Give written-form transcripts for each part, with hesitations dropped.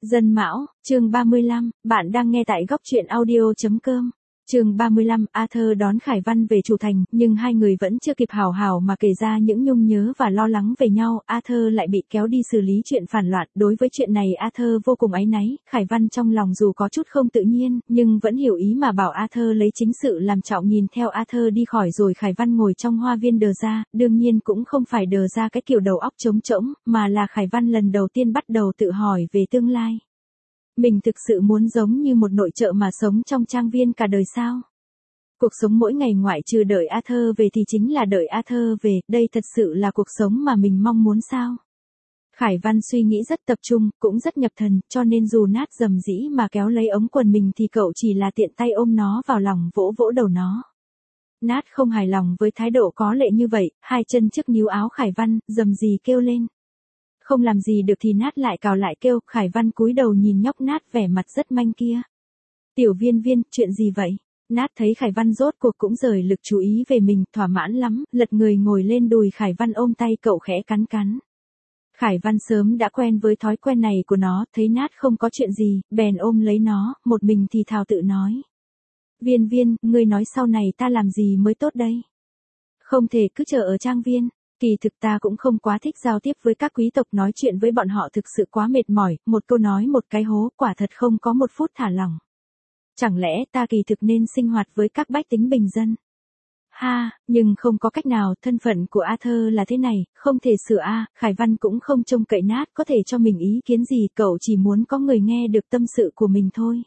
Dân Mão, chương 35, bạn đang nghe tại góc truyện audio.com. Chương 35, Arthur đón Khải Văn về chủ thành, nhưng hai người vẫn chưa kịp hào hào mà kể ra những nhung nhớ và lo lắng về nhau, Arthur lại bị kéo đi xử lý chuyện phản loạn. Đối với chuyện này Arthur vô cùng áy náy, Khải Văn trong lòng dù có chút không tự nhiên, nhưng vẫn hiểu ý mà bảo Arthur lấy chính sự làm trọng. Nhìn theo Arthur đi khỏi rồi Khải Văn ngồi trong hoa viên đờ ra, đương nhiên cũng không phải đờ ra cái kiểu đầu óc trống trỗng, mà là Khải Văn lần đầu tiên bắt đầu tự hỏi về tương lai. Mình thực sự muốn giống như một nội trợ mà sống trong trang viên cả đời sao? Cuộc sống mỗi ngày ngoại trừ đợi Arthur về thì chính là đợi Arthur về, đây thật sự là cuộc sống mà mình mong muốn sao? Khải Văn suy nghĩ rất tập trung, cũng rất nhập thần, cho nên dù Nát rầm rĩ mà kéo lấy ống quần mình thì cậu chỉ là tiện tay ôm nó vào lòng vỗ vỗ đầu nó. Nát không hài lòng với thái độ có lệ như vậy, hai chân trước níu áo Khải Văn, rầm rì kêu lên. Không làm gì được thì Nát lại cào lại kêu. Khải Văn cúi đầu nhìn nhóc Nát vẻ mặt rất manh kia. Tiểu Viên Viên, chuyện gì vậy? Nát thấy Khải Văn rốt cuộc cũng rời lực chú ý về mình, thỏa mãn lắm, lật người ngồi lên đùi Khải Văn ôm tay cậu khẽ cắn cắn. Khải Văn sớm đã quen với thói quen này của nó, thấy Nát không có chuyện gì, bèn ôm lấy nó, một mình thì thào tự nói. Viên Viên, ngươi nói sau này ta làm gì mới tốt đây? Không thể cứ chờ ở trang viên. Kỳ thực ta cũng không quá thích giao tiếp với các quý tộc, nói chuyện với bọn họ thực sự quá mệt mỏi, một câu nói một cái hố, quả thật không có một phút thả lỏng. Chẳng lẽ ta kỳ thực nên sinh hoạt với các bách tính bình dân? Ha, nhưng không có cách nào, thân phận của Arthur là thế này, không thể sửa a. Khải Văn cũng không trông cậy Nát có thể cho mình ý kiến gì, cậu chỉ muốn có người nghe được tâm sự của mình thôi.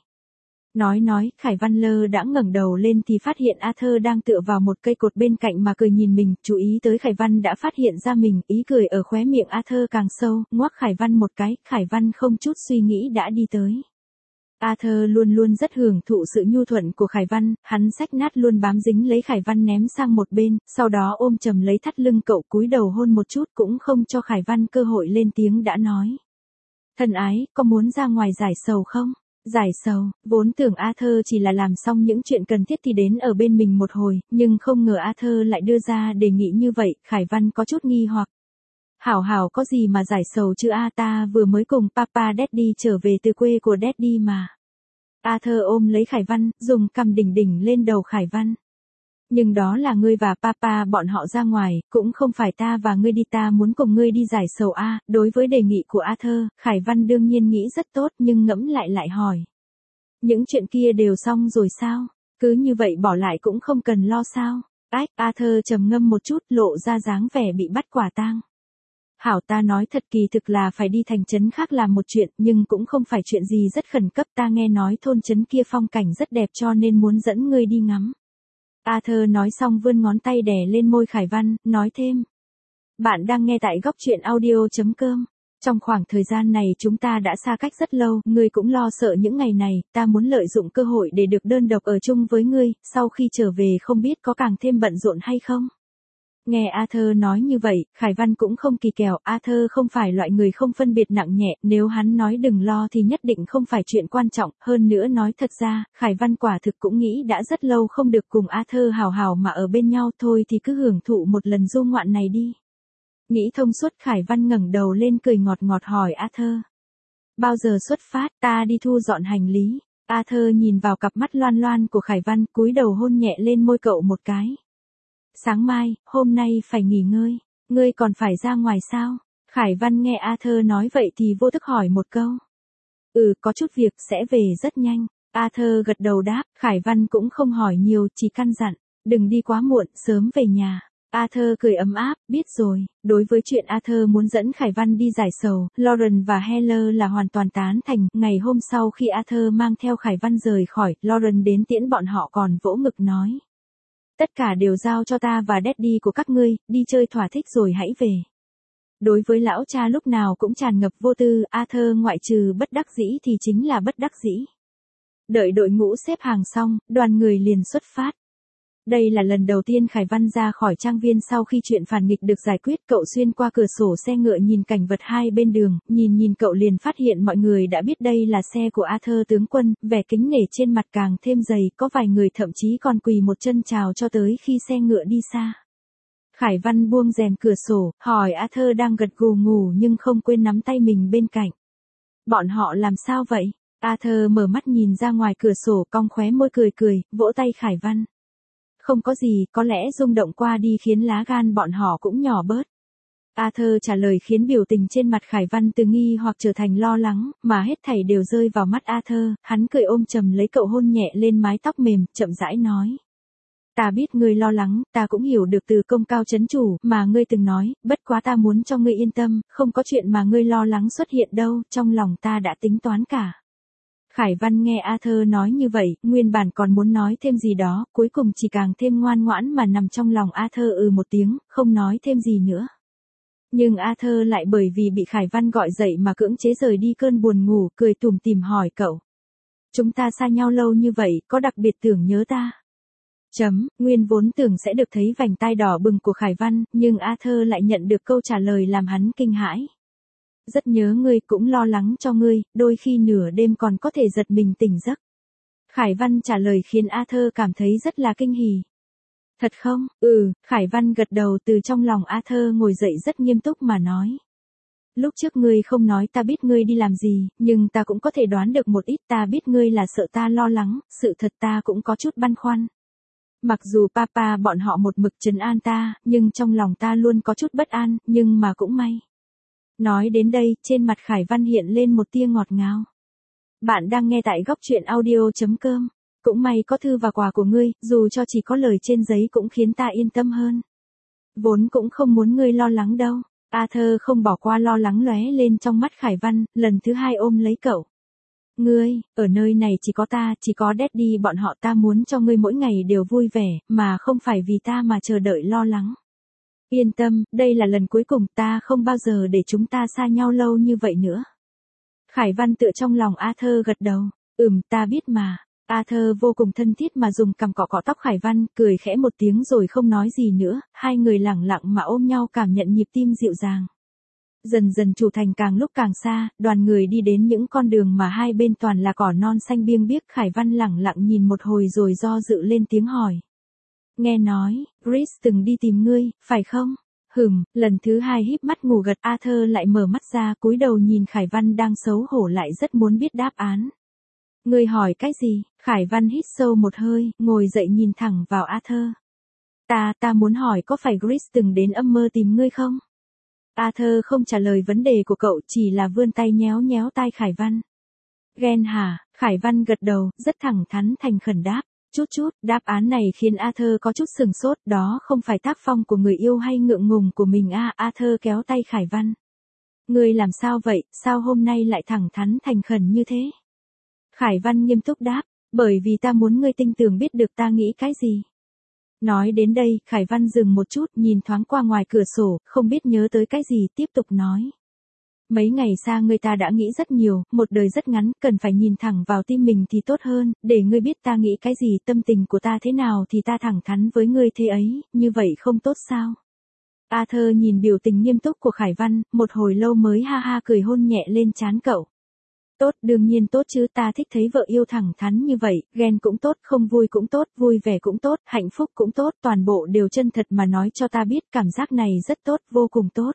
Nói, Khải Văn lơ đãng ngẩng đầu lên thì phát hiện Arthur đang tựa vào một cây cột bên cạnh mà cười nhìn mình, chú ý tới Khải Văn đã phát hiện ra mình, ý cười ở khóe miệng Arthur càng sâu, ngoác Khải Văn một cái, Khải Văn không chút suy nghĩ đã đi tới. Arthur luôn luôn rất hưởng thụ sự nhu thuận của Khải Văn, hắn xách Nát luôn bám dính lấy Khải Văn ném sang một bên, sau đó ôm chầm lấy thắt lưng cậu, cúi đầu hôn một chút cũng không cho Khải Văn cơ hội lên tiếng đã nói. Thân ái, có muốn ra ngoài giải sầu không? Giải sầu, vốn tưởng Arthur chỉ là làm xong những chuyện cần thiết thì đến ở bên mình một hồi, nhưng không ngờ Arthur lại đưa ra đề nghị như vậy, Khải Văn có chút nghi hoặc. Hảo có gì mà giải sầu chứ ta vừa mới cùng Papa Daddy trở về từ quê của Daddy mà. Arthur ôm lấy Khải Văn, dùng cằm đỉnh lên đầu Khải Văn. Nhưng đó là ngươi và Papa bọn họ ra ngoài, cũng không phải ta và ngươi đi, ta muốn cùng ngươi đi giải sầu a. Đối với đề nghị của Arthur, Khải Văn đương nhiên nghĩ rất tốt nhưng ngẫm lại hỏi. Những chuyện kia đều xong rồi sao? Cứ như vậy bỏ lại cũng không cần lo sao? Arthur trầm ngâm một chút, lộ ra dáng vẻ bị bắt quả tang. Hảo, ta nói thật, kỳ thực là phải đi thành trấn khác làm một chuyện, nhưng cũng không phải chuyện gì rất khẩn cấp, ta nghe nói thôn trấn kia phong cảnh rất đẹp cho nên muốn dẫn ngươi đi ngắm. Arthur nói xong vươn ngón tay đè lên môi Khải Văn, nói thêm. Bạn đang nghe tại góc truyện audio.com. Trong khoảng thời gian này chúng ta đã xa cách rất lâu, ngươi cũng lo sợ những ngày này, ta muốn lợi dụng cơ hội để được đơn độc ở chung với ngươi, sau khi trở về không biết có càng thêm bận rộn hay không? Nghe Arthur nói như vậy, Khải Văn cũng không kỳ kèo, Arthur không phải loại người không phân biệt nặng nhẹ, nếu hắn nói đừng lo thì nhất định không phải chuyện quan trọng, hơn nữa nói thật ra, Khải Văn quả thực cũng nghĩ đã rất lâu không được cùng Arthur hào mà ở bên nhau, thôi thì cứ hưởng thụ một lần du ngoạn này đi. Nghĩ thông suốt, Khải Văn ngẩng đầu lên cười ngọt ngọt hỏi Arthur. Bao giờ xuất phát, ta đi thu dọn hành lý. Arthur nhìn vào cặp mắt loan loan của Khải Văn, cúi đầu hôn nhẹ lên môi cậu một cái. Sáng mai, hôm nay phải nghỉ ngơi, ngươi còn phải ra ngoài sao? Khải Văn nghe Arthur nói vậy thì vô thức hỏi một câu. Có chút việc, sẽ về rất nhanh. Arthur gật đầu đáp, Khải Văn cũng không hỏi nhiều, chỉ căn dặn, đừng đi quá muộn, sớm về nhà. Arthur cười ấm áp, biết rồi. Đối với chuyện Arthur muốn dẫn Khải Văn đi giải sầu, Lauren và Heller là hoàn toàn tán thành. Ngày hôm sau khi Arthur mang theo Khải Văn rời khỏi, Lauren đến tiễn bọn họ còn vỗ ngực nói. Tất cả đều giao cho ta và Daddy của các ngươi, đi chơi thỏa thích rồi hãy về. Đối với lão cha lúc nào cũng tràn ngập vô tư, Arthur ngoại trừ bất đắc dĩ thì chính là bất đắc dĩ. Đợi đội ngũ xếp hàng xong, đoàn người liền xuất phát. Đây là lần đầu tiên Khải Văn ra khỏi trang viên sau khi chuyện phản nghịch được giải quyết, cậu xuyên qua cửa sổ xe ngựa nhìn cảnh vật hai bên đường, nhìn cậu liền phát hiện mọi người đã biết đây là xe của Arthur tướng quân, vẻ kính nể trên mặt càng thêm dày, có vài người thậm chí còn quỳ một chân chào cho tới khi xe ngựa đi xa. Khải Văn buông rèm cửa sổ, hỏi Arthur đang gật gù ngủ nhưng không quên nắm tay mình bên cạnh. Bọn họ làm sao vậy? Arthur mở mắt nhìn ra ngoài cửa sổ, cong khóe môi cười cười, vỗ tay Khải Văn. Không có gì, có lẽ rung động qua đi khiến lá gan bọn họ cũng nhỏ bớt. Arthur trả lời khiến biểu tình trên mặt Khải Văn từ nghi hoặc trở thành lo lắng, mà hết thảy đều rơi vào mắt Arthur, hắn cười ôm chầm lấy cậu, hôn nhẹ lên mái tóc mềm, chậm rãi nói. Ta biết ngươi lo lắng, ta cũng hiểu được từ công cao chấn chủ mà ngươi từng nói, bất quá ta muốn cho ngươi yên tâm, không có chuyện mà ngươi lo lắng xuất hiện đâu, trong lòng ta đã tính toán cả. Khải Văn nghe Arthur nói như vậy, nguyên bản còn muốn nói thêm gì đó, cuối cùng chỉ càng thêm ngoan ngoãn mà nằm trong lòng Arthur một tiếng, không nói thêm gì nữa. Nhưng Arthur lại bởi vì bị Khải Văn gọi dậy mà cưỡng chế rời đi cơn buồn ngủ, cười tủm tỉm hỏi cậu. Chúng ta xa nhau lâu như vậy, có đặc biệt tưởng nhớ ta? Nguyên vốn tưởng sẽ được thấy vành tai đỏ bừng của Khải Văn, nhưng Arthur lại nhận được câu trả lời làm hắn kinh hãi. Rất nhớ ngươi, cũng lo lắng cho ngươi, đôi khi nửa đêm còn có thể giật mình tỉnh giấc. Khải Văn trả lời khiến Arthur cảm thấy rất là kinh hỉ. Thật không? Khải Văn gật đầu, từ trong lòng Arthur ngồi dậy rất nghiêm túc mà nói. Lúc trước ngươi không nói ta biết ngươi đi làm gì, nhưng ta cũng có thể đoán được một ít, ta biết ngươi là sợ ta lo lắng, sự thật ta cũng có chút băn khoăn. Mặc dù papa bọn họ một mực trấn an ta, nhưng trong lòng ta luôn có chút bất an, nhưng mà cũng may. Nói đến đây, trên mặt Khải Văn hiện lên một tia ngọt ngào. Bạn đang nghe tại góc truyện audio.com. Cũng may có thư và quà của ngươi, dù cho chỉ có lời trên giấy cũng khiến ta yên tâm hơn. Vốn cũng không muốn ngươi lo lắng đâu. Arthur không bỏ qua lo lắng lóe lên trong mắt Khải Văn, lần thứ hai ôm lấy cậu. Ngươi, ở nơi này chỉ có ta, chỉ có Daddy bọn họ, ta muốn cho ngươi mỗi ngày đều vui vẻ, mà không phải vì ta mà chờ đợi lo lắng. Yên tâm, đây là lần cuối cùng, ta không bao giờ để chúng ta xa nhau lâu như vậy nữa. Khải Văn tựa trong lòng Arthur gật đầu. Ta biết mà. Arthur vô cùng thân thiết mà dùng cằm cọ cọ tóc Khải Văn, cười khẽ một tiếng rồi không nói gì nữa, hai người lẳng lặng mà ôm nhau cảm nhận nhịp tim dịu dàng. Dần dần chủ thành càng lúc càng xa, đoàn người đi đến những con đường mà hai bên toàn là cỏ non xanh biêng biếc. Khải Văn lẳng lặng nhìn một hồi rồi do dự lên tiếng hỏi. Nghe nói, Chris từng đi tìm ngươi, phải không? Lần thứ hai híp mắt ngủ gật. Arthur lại mở mắt ra, cúi đầu nhìn Khải Văn đang xấu hổ lại rất muốn biết đáp án. Ngươi hỏi cái gì? Khải Văn hít sâu một hơi, ngồi dậy nhìn thẳng vào Arthur. Ta muốn hỏi có phải Chris từng đến âm mơ tìm ngươi không? Arthur không trả lời vấn đề của cậu, chỉ là vươn tay nhéo nhéo tai Khải Văn. Ghen hả? Khải Văn gật đầu, rất thẳng thắn thành khẩn đáp. Chút, đáp án này khiến Arthur có chút sừng sốt, đó không phải tác phong của người yêu hay ngượng ngùng của mình à? Arthur kéo tay Khải Văn. Ngươi làm sao vậy, sao hôm nay lại thẳng thắn thành khẩn như thế? Khải Văn nghiêm túc đáp, bởi vì ta muốn ngươi tin tưởng biết được ta nghĩ cái gì. Nói đến đây, Khải Văn dừng một chút, nhìn thoáng qua ngoài cửa sổ, không biết nhớ tới cái gì, tiếp tục nói. Mấy ngày xa ngươi ta đã nghĩ rất nhiều, một đời rất ngắn, cần phải nhìn thẳng vào tim mình thì tốt hơn, để ngươi biết ta nghĩ cái gì, tâm tình của ta thế nào thì ta thẳng thắn với ngươi thế ấy, như vậy không tốt sao? Arthur nhìn biểu tình nghiêm túc của Khải Văn, một hồi lâu mới ha ha cười, hôn nhẹ lên trán cậu. Tốt, đương nhiên tốt chứ, ta thích thấy vợ yêu thẳng thắn như vậy, ghen cũng tốt, không vui cũng tốt, vui vẻ cũng tốt, hạnh phúc cũng tốt, toàn bộ đều chân thật mà nói cho ta biết, cảm giác này rất tốt, vô cùng tốt.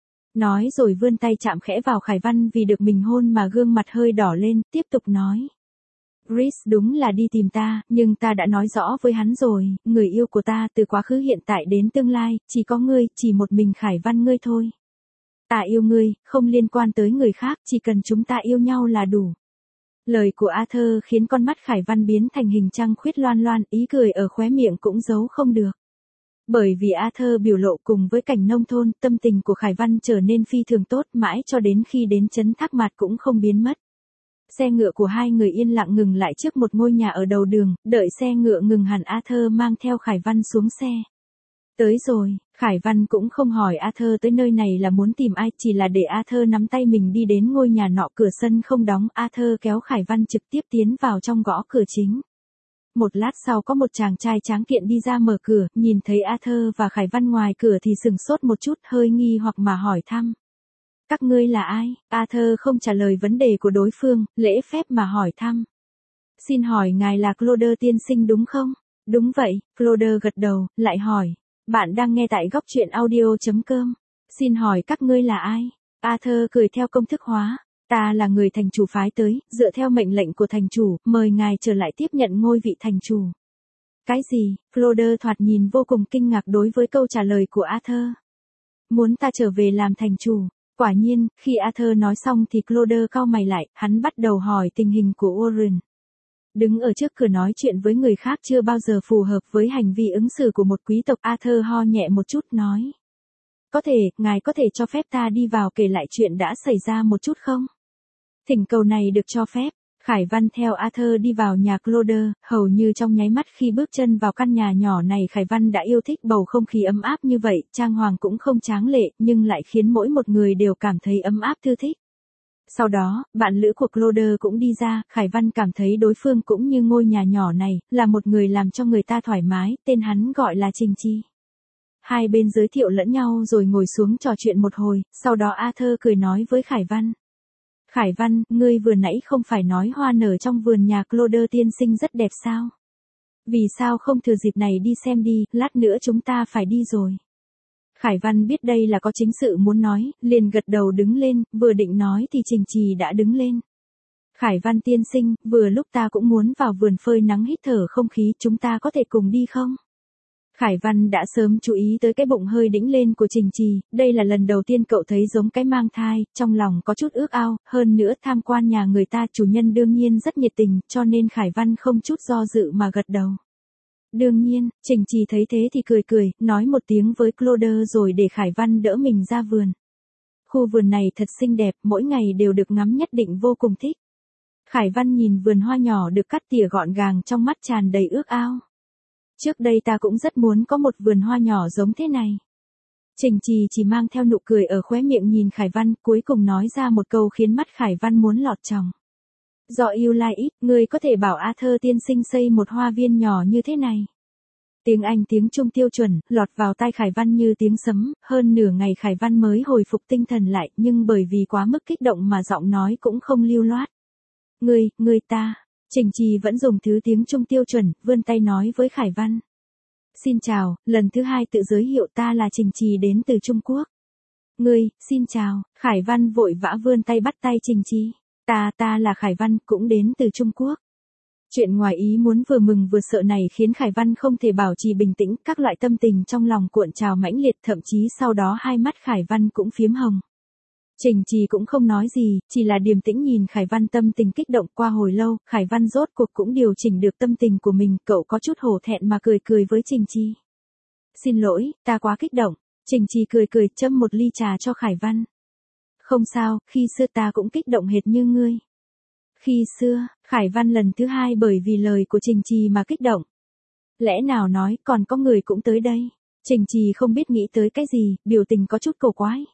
Nói rồi vươn tay chạm khẽ vào Khải Văn, vì được mình hôn mà gương mặt hơi đỏ lên, tiếp tục nói. Chris đúng là đi tìm ta, nhưng ta đã nói rõ với hắn rồi, người yêu của ta từ quá khứ hiện tại đến tương lai, chỉ có ngươi, chỉ một mình Khải Văn ngươi thôi. Ta yêu ngươi, không liên quan tới người khác, chỉ cần chúng ta yêu nhau là đủ. Lời của Arthur khiến con mắt Khải Văn biến thành hình trăng khuyết loan loan, ý cười ở khóe miệng cũng giấu không được. Bởi vì Arthur biểu lộ cùng với cảnh nông thôn, tâm tình của Khải Văn trở nên phi thường tốt, mãi cho đến khi đến trấn Thác Mạt cũng không biến mất. Xe ngựa của hai người yên lặng ngừng lại trước một ngôi nhà ở đầu đường, đợi xe ngựa ngừng hẳn Arthur mang theo Khải Văn xuống xe. Tới rồi, Khải Văn cũng không hỏi Arthur tới nơi này là muốn tìm ai, chỉ là để Arthur nắm tay mình đi đến ngôi nhà nọ, cửa sân không đóng, Arthur kéo Khải Văn trực tiếp tiến vào trong, gõ cửa chính. Một lát sau có một chàng trai tráng kiện đi ra mở cửa, nhìn thấy Arthur và Khải Văn ngoài cửa thì sừng sốt một chút, hơi nghi hoặc mà hỏi thăm. Các ngươi là ai? Arthur không trả lời vấn đề của đối phương, lễ phép mà hỏi thăm. Xin hỏi ngài là Claude tiên sinh đúng không? Đúng vậy, Claude gật đầu, lại hỏi. Bạn đang nghe tại góc truyện audio.com. Xin hỏi các ngươi là ai? Arthur cười theo công thức hóa. Ta là người thành chủ phái tới, dựa theo mệnh lệnh của thành chủ, mời ngài trở lại tiếp nhận ngôi vị thành chủ. Cái gì? Claude thoạt nhìn vô cùng kinh ngạc đối với câu trả lời của Arthur. Muốn ta trở về làm thành chủ. Quả nhiên, khi Arthur nói xong thì Claude cau mày lại, hắn bắt đầu hỏi tình hình của Warren. Đứng ở trước cửa nói chuyện với người khác chưa bao giờ phù hợp với hành vi ứng xử của một quý tộc. Arthur ho nhẹ một chút nói. Có thể, ngài có thể cho phép ta đi vào kể lại chuyện đã xảy ra một chút không? Thỉnh cầu này được cho phép. Khải Văn theo Arthur đi vào nhà Claude, hầu như trong nháy mắt khi bước chân vào căn nhà nhỏ này Khải Văn đã yêu thích bầu không khí ấm áp như vậy, trang hoàng cũng không tráng lệ, nhưng lại khiến mỗi một người đều cảm thấy ấm áp thư thích. Sau đó, bạn lữ của Claude cũng đi ra, Khải Văn cảm thấy đối phương cũng như ngôi nhà nhỏ này, là một người làm cho người ta thoải mái, tên hắn gọi là Trình Chi. Hai bên giới thiệu lẫn nhau rồi ngồi xuống trò chuyện một hồi, sau đó Arthur cười nói với Khải Văn. Khải Văn, ngươi vừa nãy không phải nói hoa nở trong vườn nhà Claude tiên sinh rất đẹp sao? Vì sao không thừa dịp này đi xem đi, lát nữa chúng ta phải đi rồi. Khải Văn biết đây là có chính sự muốn nói, liền gật đầu đứng lên, vừa định nói thì Trình Trì đã đứng lên. Khải Văn tiên sinh, vừa lúc ta cũng muốn vào vườn phơi nắng hít thở không khí, chúng ta có thể cùng đi không? Khải Văn đã sớm chú ý tới cái bụng hơi đĩnh lên của Trình Trì, đây là lần đầu tiên cậu thấy giống cái mang thai, trong lòng có chút ước ao, hơn nữa tham quan nhà người ta chủ nhân đương nhiên rất nhiệt tình, cho nên Khải Văn không chút do dự mà gật đầu. Đương nhiên, Trình Trì thấy thế thì cười cười, nói một tiếng với Claude rồi để Khải Văn đỡ mình ra vườn. Khu vườn này thật xinh đẹp, mỗi ngày đều được ngắm nhất định vô cùng thích. Khải Văn nhìn vườn hoa nhỏ được cắt tỉa gọn gàng trong mắt tràn đầy ước ao. Trước đây ta cũng rất muốn có một vườn hoa nhỏ giống thế này. Trình Trì chỉ mang theo nụ cười ở khóe miệng nhìn Khải Văn, cuối cùng nói ra một câu khiến mắt Khải Văn muốn lọt tròng. Do yêu lai ít, ngươi có thể bảo Arthur tiên sinh xây một hoa viên nhỏ như thế này. Tiếng Anh tiếng Trung tiêu chuẩn, lọt vào tai Khải Văn như tiếng sấm, hơn nửa ngày Khải Văn mới hồi phục tinh thần lại, nhưng bởi vì quá mức kích động mà giọng nói cũng không lưu loát. Ngươi ta. Trình Trì vẫn dùng thứ tiếng Trung tiêu chuẩn, vươn tay nói với Khải Văn. Xin chào, lần thứ hai tự giới thiệu ta là Trình Trì đến từ Trung Quốc. Xin chào, Khải Văn vội vã vươn tay bắt tay Trình Trì. Ta là Khải Văn, cũng đến từ Trung Quốc. Chuyện ngoài ý muốn vừa mừng vừa sợ này khiến Khải Văn không thể bảo trì bình tĩnh, các loại tâm tình trong lòng cuộn trào mãnh liệt, thậm chí sau đó hai mắt Khải Văn cũng phiếm hồng. Trình Trì cũng không nói gì, chỉ là điềm tĩnh nhìn Khải Văn tâm tình kích động. Qua hồi lâu, Khải Văn rốt cuộc cũng điều chỉnh được tâm tình của mình, cậu có chút hổ thẹn mà cười với Trình Trì. Xin lỗi, ta quá kích động. Trình Trì cười châm một ly trà cho Khải Văn. Không sao, khi xưa ta cũng kích động hệt như ngươi. Khi xưa, Khải Văn lần thứ hai bởi vì lời của Trình Trì mà kích động. Lẽ nào nói còn có người cũng tới đây. Trình Trì không biết nghĩ tới cái gì, biểu tình có chút cổ quái.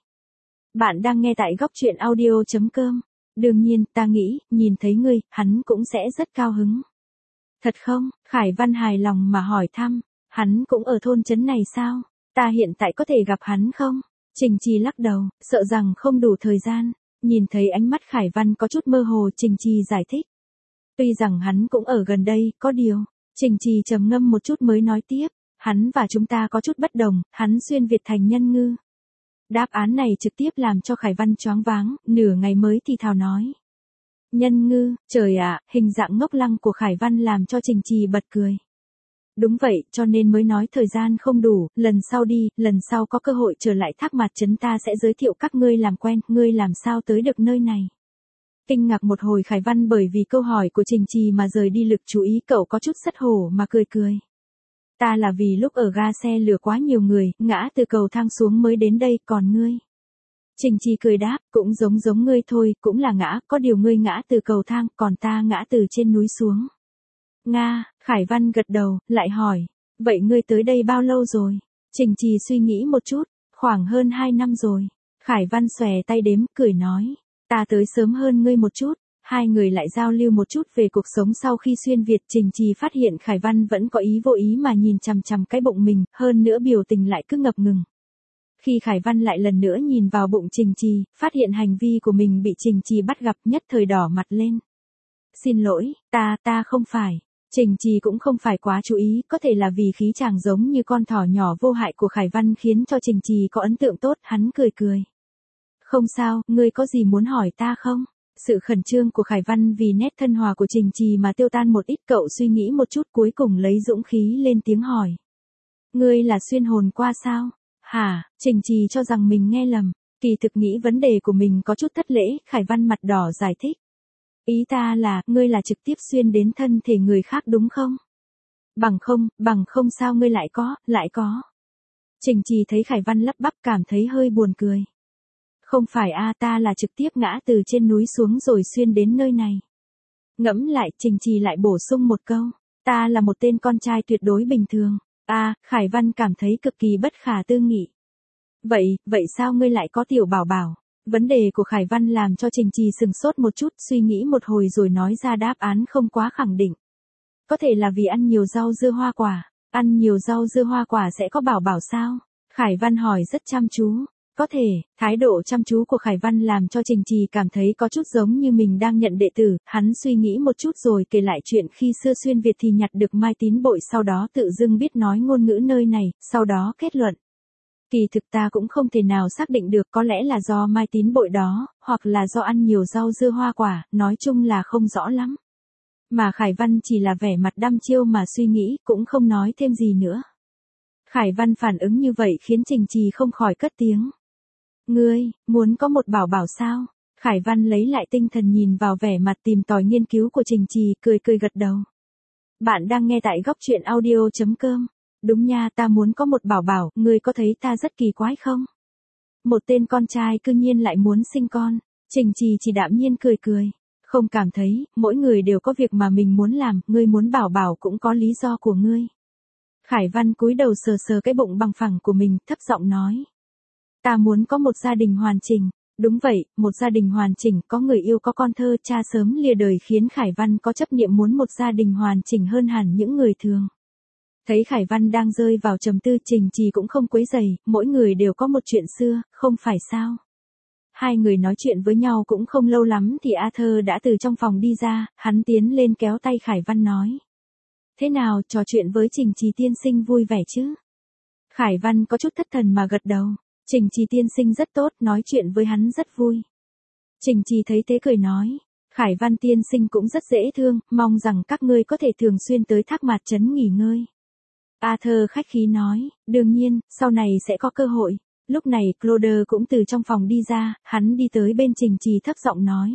Bạn đang nghe tại góc truyện audio.com. Đương nhiên, ta nghĩ, nhìn thấy ngươi, hắn cũng sẽ rất cao hứng. Thật không? Khải Văn hài lòng mà hỏi thăm. Hắn cũng ở thôn trấn này sao? Ta hiện tại có thể gặp hắn không? Trình Trì lắc đầu, sợ rằng không đủ thời gian. Nhìn thấy ánh mắt Khải Văn có chút mơ hồ, Trình Trì giải thích. Tuy rằng hắn cũng ở gần đây, có điều. Trình Trì trầm ngâm một chút mới nói tiếp. Hắn và chúng ta có chút bất đồng, hắn xuyên Việt thành nhân ngư. Đáp án này trực tiếp làm cho Khải Văn choáng váng, nửa ngày mới thì thào nói. Nhân ngư, trời ạ, hình dạng ngốc lăng của Khải Văn làm cho Trình Trì bật cười. Đúng vậy, cho nên mới nói thời gian không đủ, lần sau đi, lần sau có cơ hội trở lại Thác Mạt Trấn ta sẽ giới thiệu các ngươi làm quen, ngươi làm sao tới được nơi này. Kinh ngạc một hồi Khải Văn bởi vì câu hỏi của Trình Trì mà rời đi lực chú ý, cậu có chút xấu hổ mà cười. Ta là vì lúc ở ga xe lửa quá nhiều người, ngã từ cầu thang xuống mới đến đây, còn ngươi. Trình Trì cười đáp, cũng giống ngươi thôi, cũng là ngã, có điều ngươi ngã từ cầu thang, còn ta ngã từ trên núi xuống. Nga, Khải Văn gật đầu, lại hỏi, vậy ngươi tới đây bao lâu rồi? Trình Trì suy nghĩ một chút, khoảng hơn 2 năm rồi. Khải Văn xòe tay đếm, cười nói, ta tới sớm hơn ngươi một chút. Hai người lại giao lưu một chút về cuộc sống sau khi xuyên Việt. Trình Trì phát hiện Khải Văn vẫn có ý vô ý mà nhìn chằm chằm cái bụng mình, hơn nữa biểu tình lại cứ ngập ngừng. Khi Khải Văn lại lần nữa nhìn vào bụng Trình Trì, phát hiện hành vi của mình bị Trình Trì bắt gặp, nhất thời đỏ mặt lên. Xin lỗi, ta không phải. Trình Trì cũng không phải quá chú ý, có thể là vì khí chàng giống như con thỏ nhỏ vô hại của Khải Văn khiến cho Trình Trì có ấn tượng tốt, hắn cười. Không sao, ngươi có gì muốn hỏi ta không? Sự khẩn trương của Khải Văn vì nét thân hòa của Trình Trì mà tiêu tan một ít, cậu suy nghĩ một chút cuối cùng lấy dũng khí lên tiếng hỏi. Ngươi là xuyên hồn qua sao? Hả? Trình Trì cho rằng mình nghe lầm, kỳ thực nghĩ vấn đề của mình có chút thất lễ, Khải Văn mặt đỏ giải thích. Ý ta là, ngươi là trực tiếp xuyên đến thân thể người khác đúng không? Bằng không sao ngươi lại có. Trình Trì thấy Khải Văn lắp bắp cảm thấy hơi buồn cười. Không phải ta là trực tiếp ngã từ trên núi xuống rồi xuyên đến nơi này. Ngẫm lại, Trình Trì lại bổ sung một câu. Ta là một tên con trai tuyệt đối bình thường. Khải Văn cảm thấy cực kỳ bất khả tư nghị. Vậy sao ngươi lại có tiểu bảo bảo? Vấn đề của Khải Văn làm cho Trình Trì sừng sốt một chút, suy nghĩ một hồi rồi nói ra đáp án không quá khẳng định. Có thể là vì ăn nhiều rau dưa hoa quả. Ăn nhiều rau dưa hoa quả sẽ có bảo bảo sao? Khải Văn hỏi rất chăm chú. Có thể, thái độ chăm chú của Khải Văn làm cho Trình Trì cảm thấy có chút giống như mình đang nhận đệ tử, hắn suy nghĩ một chút rồi kể lại chuyện khi xưa xuyên Việt thì nhặt được Mai Tín Bội, sau đó tự dưng biết nói ngôn ngữ nơi này, sau đó kết luận. Kỳ thực ta cũng không thể nào xác định được, có lẽ là do Mai Tín Bội đó, hoặc là do ăn nhiều rau dưa hoa quả, nói chung là không rõ lắm. Mà Khải Văn chỉ là vẻ mặt đăm chiêu mà suy nghĩ, cũng không nói thêm gì nữa. Khải Văn phản ứng như vậy khiến Trình Trì không khỏi cất tiếng. Ngươi, muốn có một bảo bảo sao? Khải Văn lấy lại tinh thần nhìn vào vẻ mặt tìm tòi nghiên cứu của Trình Trì, cười gật đầu. Bạn đang nghe tại góc truyện audio.com. Đúng nha, ta muốn có một bảo bảo, ngươi có thấy ta rất kỳ quái không? Một tên con trai cư nhiên lại muốn sinh con. Trình Trì chỉ đạm nhiên cười. Không cảm thấy, mỗi người đều có việc mà mình muốn làm, ngươi muốn bảo bảo cũng có lý do của ngươi. Khải Văn cúi đầu sờ cái bụng bằng phẳng của mình, thấp giọng nói. Ta muốn có một gia đình hoàn chỉnh. Đúng vậy, một gia đình hoàn chỉnh, có người yêu có con thơ, cha sớm lìa đời khiến Khải Văn có chấp niệm muốn một gia đình hoàn chỉnh hơn hẳn những người thường. Thấy Khải Văn đang rơi vào trầm tư, Trình Trì cũng không quấy rầy, mỗi người đều có một chuyện xưa, không phải sao? Hai người nói chuyện với nhau cũng không lâu lắm thì Arthur đã từ trong phòng đi ra, hắn tiến lên kéo tay Khải Văn nói. Thế nào, trò chuyện với Trình Trì tiên sinh vui vẻ chứ? Khải Văn có chút thất thần mà gật đầu. Trình Trì tiên sinh rất tốt, nói chuyện với hắn rất vui. Trình Trì thấy thế cười nói. Khải Văn tiên sinh cũng rất dễ thương, mong rằng các ngươi có thể thường xuyên tới Thác Mạt Trấn nghỉ ngơi. Arthur khách khí nói, đương nhiên, sau này sẽ có cơ hội. Lúc này Claude cũng từ trong phòng đi ra, hắn đi tới bên Trình Trì thấp giọng nói.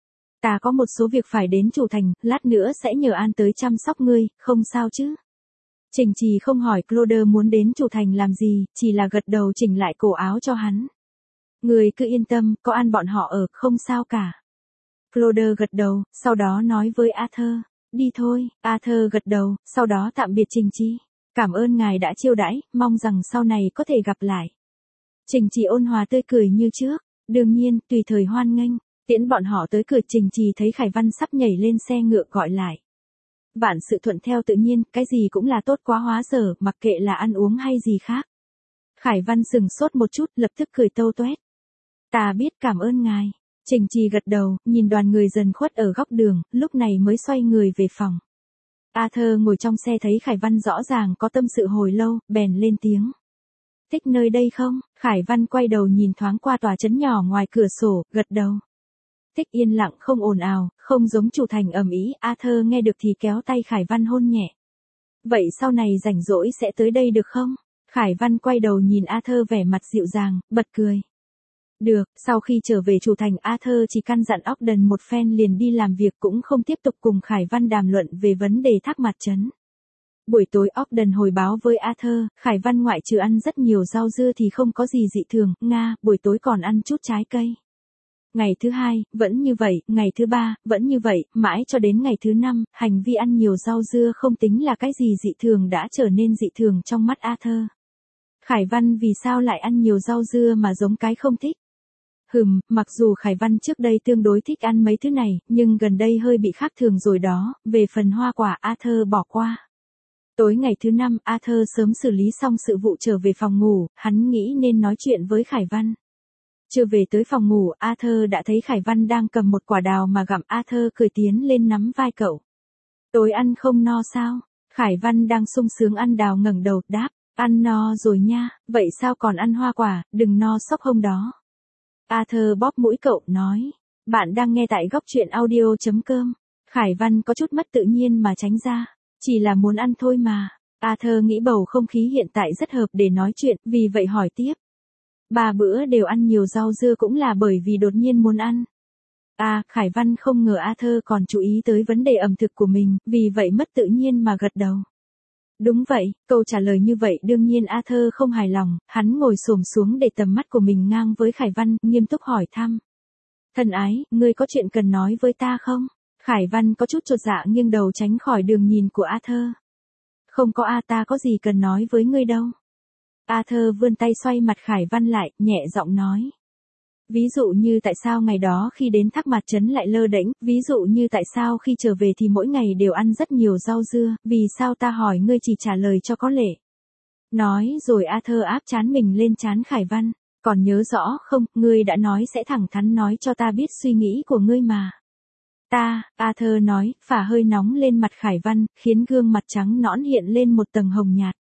Ta có một số việc phải đến chủ thành, lát nữa sẽ nhờ An tới chăm sóc ngươi, không sao chứ? Trình Trì không hỏi Claude muốn đến chủ thành làm gì, chỉ là gật đầu chỉnh lại cổ áo cho hắn. Ngươi cứ yên tâm, có An bọn họ ở, không sao cả. Claude gật đầu, sau đó nói với Arthur, đi thôi. Arthur gật đầu, sau đó tạm biệt Trình Trì. Cảm ơn ngài đã chiêu đãi, mong rằng sau này có thể gặp lại. Trình Trì ôn hòa tươi cười như trước, đương nhiên, tùy thời hoan nghênh. Tiễn bọn họ tới cửa, Trình Trì thấy Khải Văn sắp nhảy lên xe ngựa gọi lại. Vạn sự thuận theo tự nhiên, cái gì cũng là tốt quá hóa giờ, mặc kệ là ăn uống hay gì khác. Khải Văn sừng sốt một chút, lập tức cười tâu toét. Ta biết, cảm ơn ngài. Trình Trì gật đầu, nhìn đoàn người dần khuất ở góc đường, lúc này mới xoay người về phòng. Arthur ngồi trong xe thấy Khải Văn rõ ràng có tâm sự hồi lâu, bèn lên tiếng. Thích nơi đây không? Khải Văn quay đầu nhìn thoáng qua tòa trấn nhỏ ngoài cửa sổ, gật đầu. Thích, yên lặng không ồn ào, không giống chủ thành ầm ĩ. Arthur nghe được thì kéo tay Khải Văn hôn nhẹ. Vậy sau này rảnh rỗi sẽ tới đây được không? Khải Văn quay đầu nhìn Arthur vẻ mặt dịu dàng, bật cười. Được, sau khi trở về chủ thành Arthur chỉ căn dặn Ogden một phen liền đi làm việc, cũng không tiếp tục cùng Khải Văn đàm luận về vấn đề Thác Mạt Trấn. Buổi tối Ogden hồi báo với Arthur, Khải Văn ngoại trừ ăn rất nhiều rau dưa thì không có gì dị thường, buổi tối còn ăn chút trái cây. Ngày thứ hai, vẫn như vậy, ngày thứ ba, vẫn như vậy, mãi cho đến ngày thứ năm, hành vi ăn nhiều rau dưa không tính là cái gì dị thường đã trở nên dị thường trong mắt Arthur. Khải Văn vì sao lại ăn nhiều rau dưa mà giống cái không thích? Mặc dù Khải Văn trước đây tương đối thích ăn mấy thứ này, nhưng gần đây hơi bị khác thường rồi đó, về phần hoa quả Arthur bỏ qua. Tối ngày thứ năm, Arthur sớm xử lý xong sự vụ trở về phòng ngủ, hắn nghĩ nên nói chuyện với Khải Văn. Chưa về tới phòng ngủ, Arthur đã thấy Khải Văn đang cầm một quả đào mà gặm. Arthur cười tiến lên nắm vai cậu. Tối ăn không no sao? Khải Văn đang sung sướng ăn đào ngẩng đầu, đáp, ăn no rồi nha, vậy sao còn ăn hoa quả, đừng no sốc hông đó. Arthur bóp mũi cậu, nói, Bạn đang nghe tại góc truyện audio.com. Khải Văn có chút mất tự nhiên mà tránh ra. Chỉ là muốn ăn thôi mà. Arthur nghĩ bầu không khí hiện tại rất hợp để nói chuyện, vì vậy hỏi tiếp. 3 bữa đều ăn nhiều rau dưa cũng là bởi vì đột nhiên muốn ăn. Khải Văn không ngờ Arthur còn chú ý tới vấn đề ẩm thực của mình, vì vậy mất tự nhiên mà gật đầu. Đúng vậy, câu trả lời như vậy đương nhiên Arthur không hài lòng, hắn ngồi xổm xuống để tầm mắt của mình ngang với Khải Văn, nghiêm túc hỏi thăm. Thân ái, ngươi có chuyện cần nói với ta không? Khải Văn có chút chột dạ nghiêng đầu tránh khỏi đường nhìn của Arthur. Không có ta có gì cần nói với ngươi đâu. Arthur vươn tay xoay mặt Khải Văn lại, nhẹ giọng nói. Ví dụ như tại sao ngày đó khi đến Thác Mạt Trấn lại lơ đễnh, ví dụ như tại sao khi trở về thì mỗi ngày đều ăn rất nhiều rau dưa, vì sao ta hỏi ngươi chỉ trả lời cho có lệ. Nói rồi Arthur áp trán mình lên trán Khải Văn, còn nhớ rõ không, ngươi đã nói sẽ thẳng thắn nói cho ta biết suy nghĩ của ngươi mà. Arthur nói, phả hơi nóng lên mặt Khải Văn, khiến gương mặt trắng nõn hiện lên một tầng hồng nhạt.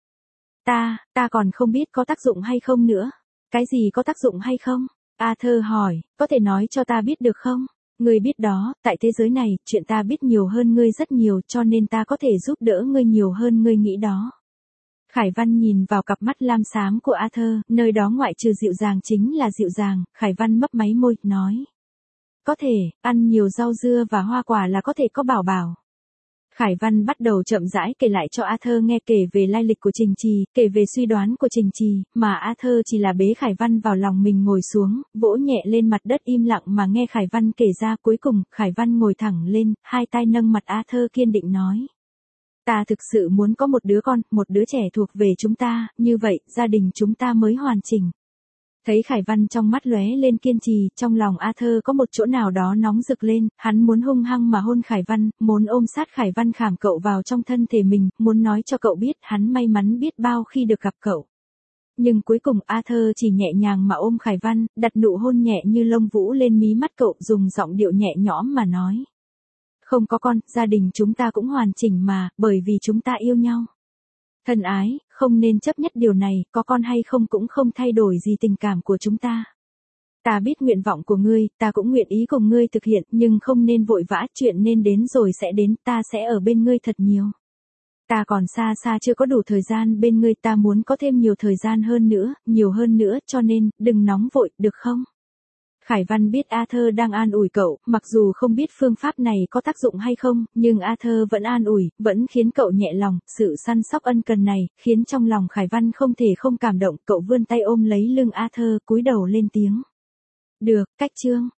Ta còn không biết có tác dụng hay không nữa. Cái gì có tác dụng hay không? Arthur hỏi, có thể nói cho ta biết được không? Ngươi biết đó, tại thế giới này, chuyện ta biết nhiều hơn ngươi rất nhiều cho nên ta có thể giúp đỡ ngươi nhiều hơn ngươi nghĩ đó. Khải Văn nhìn vào cặp mắt lam xám của Arthur, nơi đó ngoại trừ dịu dàng chính là dịu dàng, Khải Văn mấp máy môi, nói. Có thể, ăn nhiều rau dưa và hoa quả là có thể có bảo bảo. Khải Văn bắt đầu chậm rãi kể lại cho Arthur nghe kể về lai lịch của Trình Trì, kể về suy đoán của Trình Trì, mà Arthur chỉ là bế Khải Văn vào lòng mình ngồi xuống, vỗ nhẹ lên mặt đất im lặng mà nghe Khải Văn kể ra. Cuối cùng, Khải Văn ngồi thẳng lên, hai tay nâng mặt Arthur kiên định nói. Ta thực sự muốn có một đứa con, một đứa trẻ thuộc về chúng ta, như vậy, gia đình chúng ta mới hoàn chỉnh. Thấy Khải Văn trong mắt lóe lên kiên trì, trong lòng Arthur có một chỗ nào đó nóng rực lên, hắn muốn hung hăng mà hôn Khải Văn, muốn ôm sát Khải Văn khảm cậu vào trong thân thể mình, muốn nói cho cậu biết hắn may mắn biết bao khi được gặp cậu. Nhưng cuối cùng Arthur chỉ nhẹ nhàng mà ôm Khải Văn, đặt nụ hôn nhẹ như lông vũ lên mí mắt cậu, dùng giọng điệu nhẹ nhõm mà nói. Không có con, gia đình chúng ta cũng hoàn chỉnh mà, bởi vì chúng ta yêu nhau. Thân ái, không nên chấp nhất điều này, có con hay không cũng không thay đổi gì tình cảm của chúng ta. Ta biết nguyện vọng của ngươi, ta cũng nguyện ý cùng ngươi thực hiện, nhưng không nên vội vã, chuyện nên đến rồi sẽ đến, ta sẽ ở bên ngươi thật nhiều. Ta còn xa xa chưa có đủ thời gian bên ngươi, ta muốn có thêm nhiều thời gian hơn nữa, nhiều hơn nữa, cho nên, đừng nóng vội, được không? Khải Văn biết Arthur đang an ủi cậu, mặc dù không biết phương pháp này có tác dụng hay không, nhưng Arthur vẫn an ủi, vẫn khiến cậu nhẹ lòng, sự săn sóc ân cần này, khiến trong lòng Khải Văn không thể không cảm động, cậu vươn tay ôm lấy lưng Arthur, cúi đầu lên tiếng. Được, cách chương.